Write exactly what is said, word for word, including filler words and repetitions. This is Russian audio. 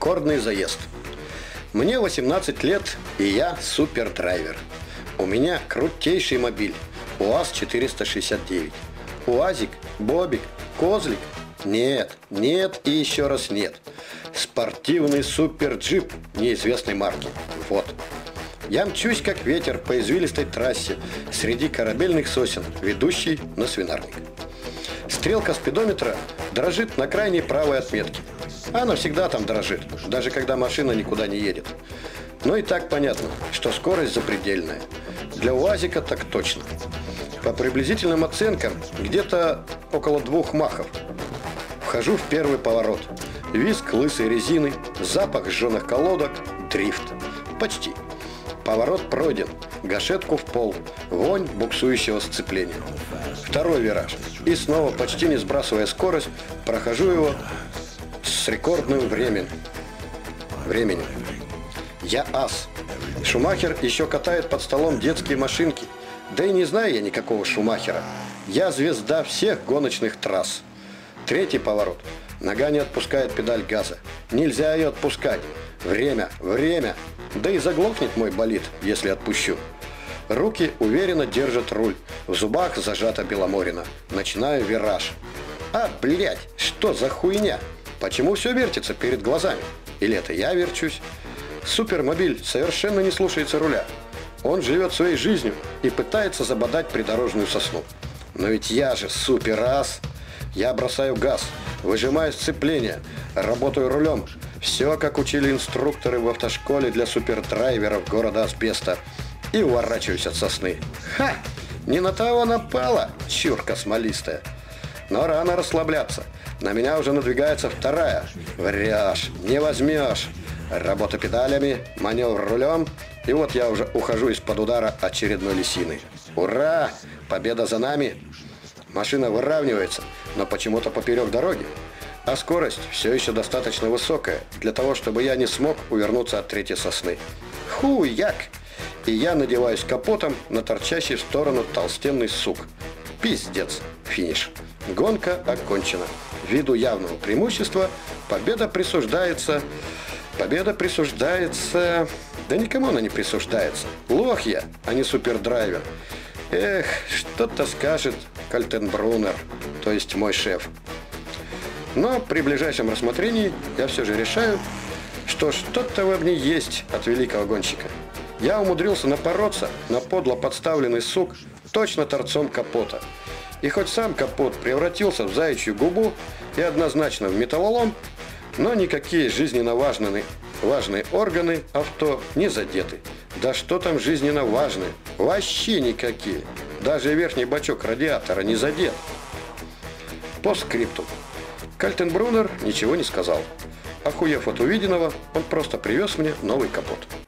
рекордный заезд. Мне восемнадцать лет, и я супердрайвер. У меня крутейший мобиль УАЗ четыреста шестьдесят девять. УАЗик, Бобик, Козлик? Нет, нет и еще раз нет. Спортивный суперджип неизвестной марки. Вот. Я мчусь, как ветер, по извилистой трассе среди корабельных сосен, ведущей на свинарник. Стрелка спидометра дрожит на крайней правой отметке. Она всегда там дрожит, даже когда машина никуда не едет. Но и так понятно, что скорость запредельная. Для УАЗика так точно. По приблизительным оценкам, где-то около двух махов. Вхожу в первый поворот. Визг лысой резины, запах сжженных колодок, дрифт. Почти. Поворот пройден, гашетку в пол, вонь буксующего сцепления. Второй вираж. И снова, почти не сбрасывая скорость, прохожу его с рекордным временем. Временем. Я ас. Шумахер еще катает под столом детские машинки. Да и не знаю я никакого Шумахера. Я звезда всех гоночных трасс. Третий поворот. Нога не отпускает педаль газа. Нельзя ее отпускать. Время, время. Да и заглохнет мой болид, если отпущу. Руки уверенно держат руль. В зубах зажата Беломорина. Начинаю вираж. А, блядь, что за хуйня? Почему все вертится перед глазами? Или это я верчусь? Супермобиль совершенно не слушается руля. Он живет своей жизнью и пытается забодать придорожную сосну. Но ведь я же суперас. Я бросаю газ, выжимаю сцепление, работаю рулем. Все, как учили инструкторы в автошколе для супердрайверов города Асбеста. И уворачиваюсь от сосны. Ха! Не на того напала, чурка смолистая. Но рано расслабляться. На меня уже надвигается вторая. Врешь, не возьмешь. Работа педалями, маневр рулем. И вот я уже ухожу из-под удара очередной лисины. Ура! Победа за нами! Машина выравнивается, но почему-то поперек дороги. А скорость все еще достаточно высокая для того, чтобы я не смог увернуться от третьей сосны. Хуяк! И я надеваюсь капотом на торчащий в сторону толстенный сук. Пиздец. Финиш. Гонка окончена. Ввиду явного преимущества победа присуждается... Победа присуждается... Да никому она не присуждается. Лох я, а не супердрайвер. Эх, что-то скажет Кальтенбруннер, то есть мой шеф. Но при ближайшем рассмотрении я все же решаю, что что-то во мне есть от великого гонщика. Я умудрился напороться на подло подставленный сук точно торцом капота. И хоть сам капот превратился в заячью губу и однозначно в металлолом, но никакие жизненно важные, важные органы авто не задеты. Да что там жизненно важные? Вообще никакие. Даже верхний бачок радиатора не задет. По скрипту. Кальтенбруннер ничего не сказал. Охуев от увиденного, он просто привез мне новый капот.